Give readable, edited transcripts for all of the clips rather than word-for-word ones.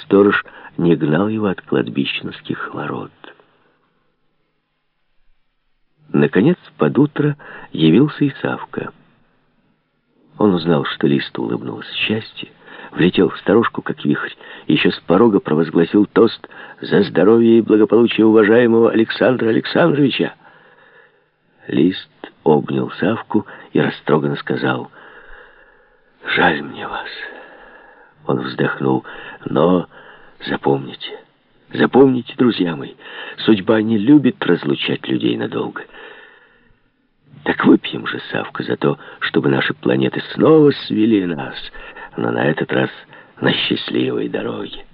сторож не гнал его от кладбищенских ворот. Наконец, под утро явился и Савка. Он узнал, что Листу улыбнулось счастье, влетел в сторожку, как вихрь, и еще с порога провозгласил тост за здоровье и благополучие уважаемого Александра Александровича. Лист обнял Савку и растроганно сказал: «Жаль мне вас». Он вздохнул: «Но запомните, запомните, друзья мои, судьба не любит разлучать людей надолго. Так выпьем же, Савка, за то, чтобы наши планеты снова свели нас, но на этот раз на счастливой дороге».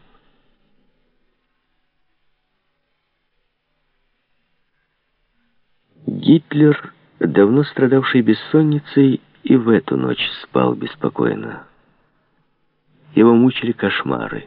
Гитлер, давно страдавший бессонницей, и в эту ночь спал беспокойно. Его мучили кошмары.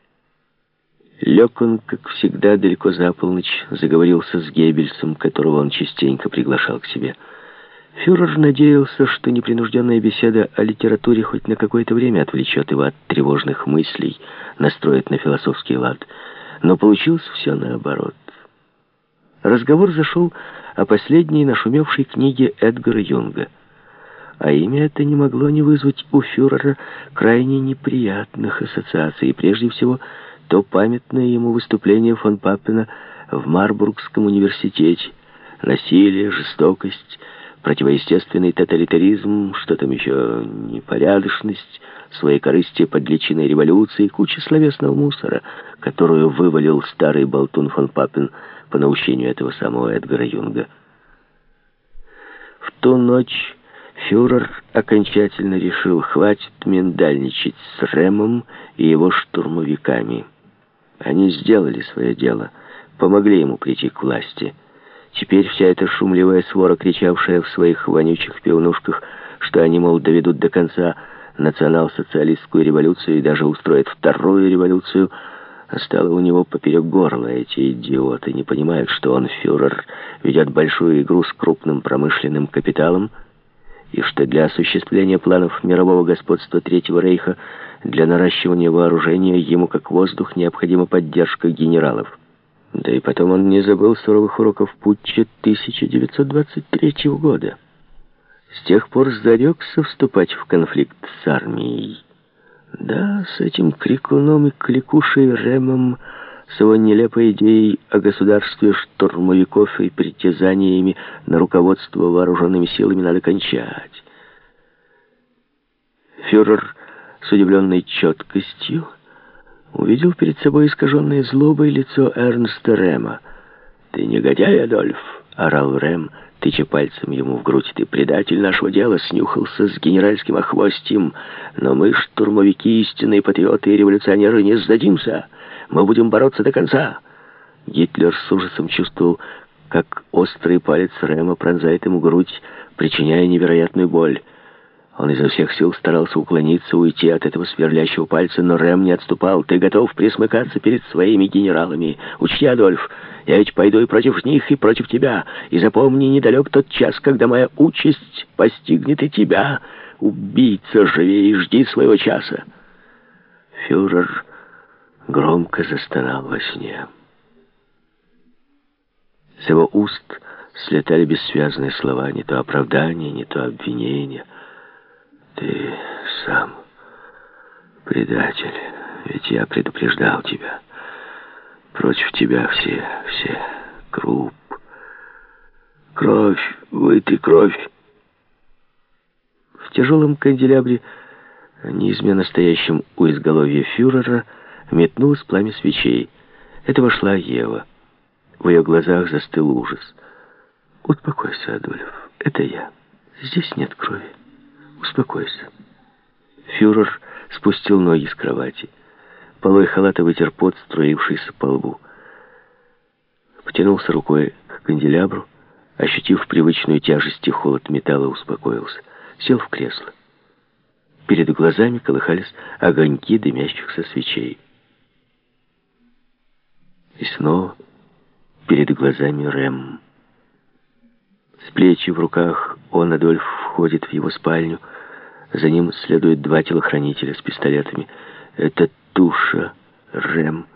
Лег он, как всегда, далеко за полночь, заговорился с Геббельсом, которого он частенько приглашал к себе. Фюрер надеялся, что непринужденная беседа о литературе хоть на какое-то время отвлечет его от тревожных мыслей, настроит на философский лад. Но получилось все наоборот. Разговор зашел о последней нашумевшей книге Эдгара Юнга. А имя это не могло не вызвать у фюрера крайне неприятных ассоциаций. И прежде всего, то памятное ему выступление фон Паппена в Марбургском университете. Насилие, жестокость, противоестественный тоталитаризм, что там еще, непорядочность, своекорыстие под личиной революции, куча словесного мусора, которую вывалил старый болтун фон Паппен по наущению этого самого Эдгара Юнга. В ту ночь фюрер окончательно решил: хватит миндальничать с Рэмом и его штурмовиками. Они сделали свое дело, помогли ему прийти к власти. Теперь вся эта шумливая свора, кричавшая в своих вонючих пивнушках, что они, мол, доведут до конца национал-социалистскую революцию и даже устроят вторую революцию, стало у него поперек горла. Эти идиоты не понимают, что он, фюрер, ведет большую игру с крупным промышленным капиталом, и что для осуществления планов мирового господства Третьего Рейха, для наращивания вооружения, ему как воздух необходима поддержка генералов. Да и потом он не забыл суровых уроков путча 1923 года. С тех пор зарекся вступать в конфликт с армией. Да, с этим крикуном и кликушей Рэмом, с его нелепой идеей о государстве штурмовиков и притязаниями на руководство вооруженными силами надо кончать. Фюрер с удивленной четкостью увидел перед собой искаженное злобой лицо Эрнста Рэма. «Ты негодяй, Адольф!» — орал Рэм, тыча пальцем ему в грудь. «Ты предатель нашего дела, снюхался с генеральским охвостьем. Но мы, штурмовики, истинные патриоты и революционеры, не сдадимся. Мы будем бороться до конца». Гитлер с ужасом чувствовал, как острый палец Рэма пронзает ему грудь, причиняя невероятную боль. Он изо всех сил старался уклониться, уйти от этого сверлящего пальца, но Рэм не отступал. «Ты готов присмыкаться перед своими генералами? Учти, Адольф, я ведь пойду и против них, и против тебя. И запомни, недалек тот час, когда моя участь постигнет и тебя. Убийца, живей и жди своего часа». Фюрер громко застонал во сне. С его уст слетали бессвязные слова, не то оправдания, не то обвинения. «Ты сам предатель, ведь я предупреждал тебя. Против тебя все, круп. Кровь, вытрь кровь». В тяжелом канделябре, неизменно стоящем у изголовья фюрера, метнулось пламя свечей. Это вошла Ева. В ее глазах застыл ужас. «Успокойся, Адольф, это я. Здесь нет крови. Успокойся». Фюрер спустил ноги с кровати. Полой халата вытер пот, струившийся по лбу. Потянулся рукой к канделябру, ощутив привычную тяжесть и холод металла, успокоился. Сел в кресло. Перед глазами колыхались огоньки дымящихся свечей. И снова перед глазами Рэм. С плечи в руках он, Адольф, входит в его спальню. За ним следуют два телохранителя с пистолетами. Это туша Рэм. оружием.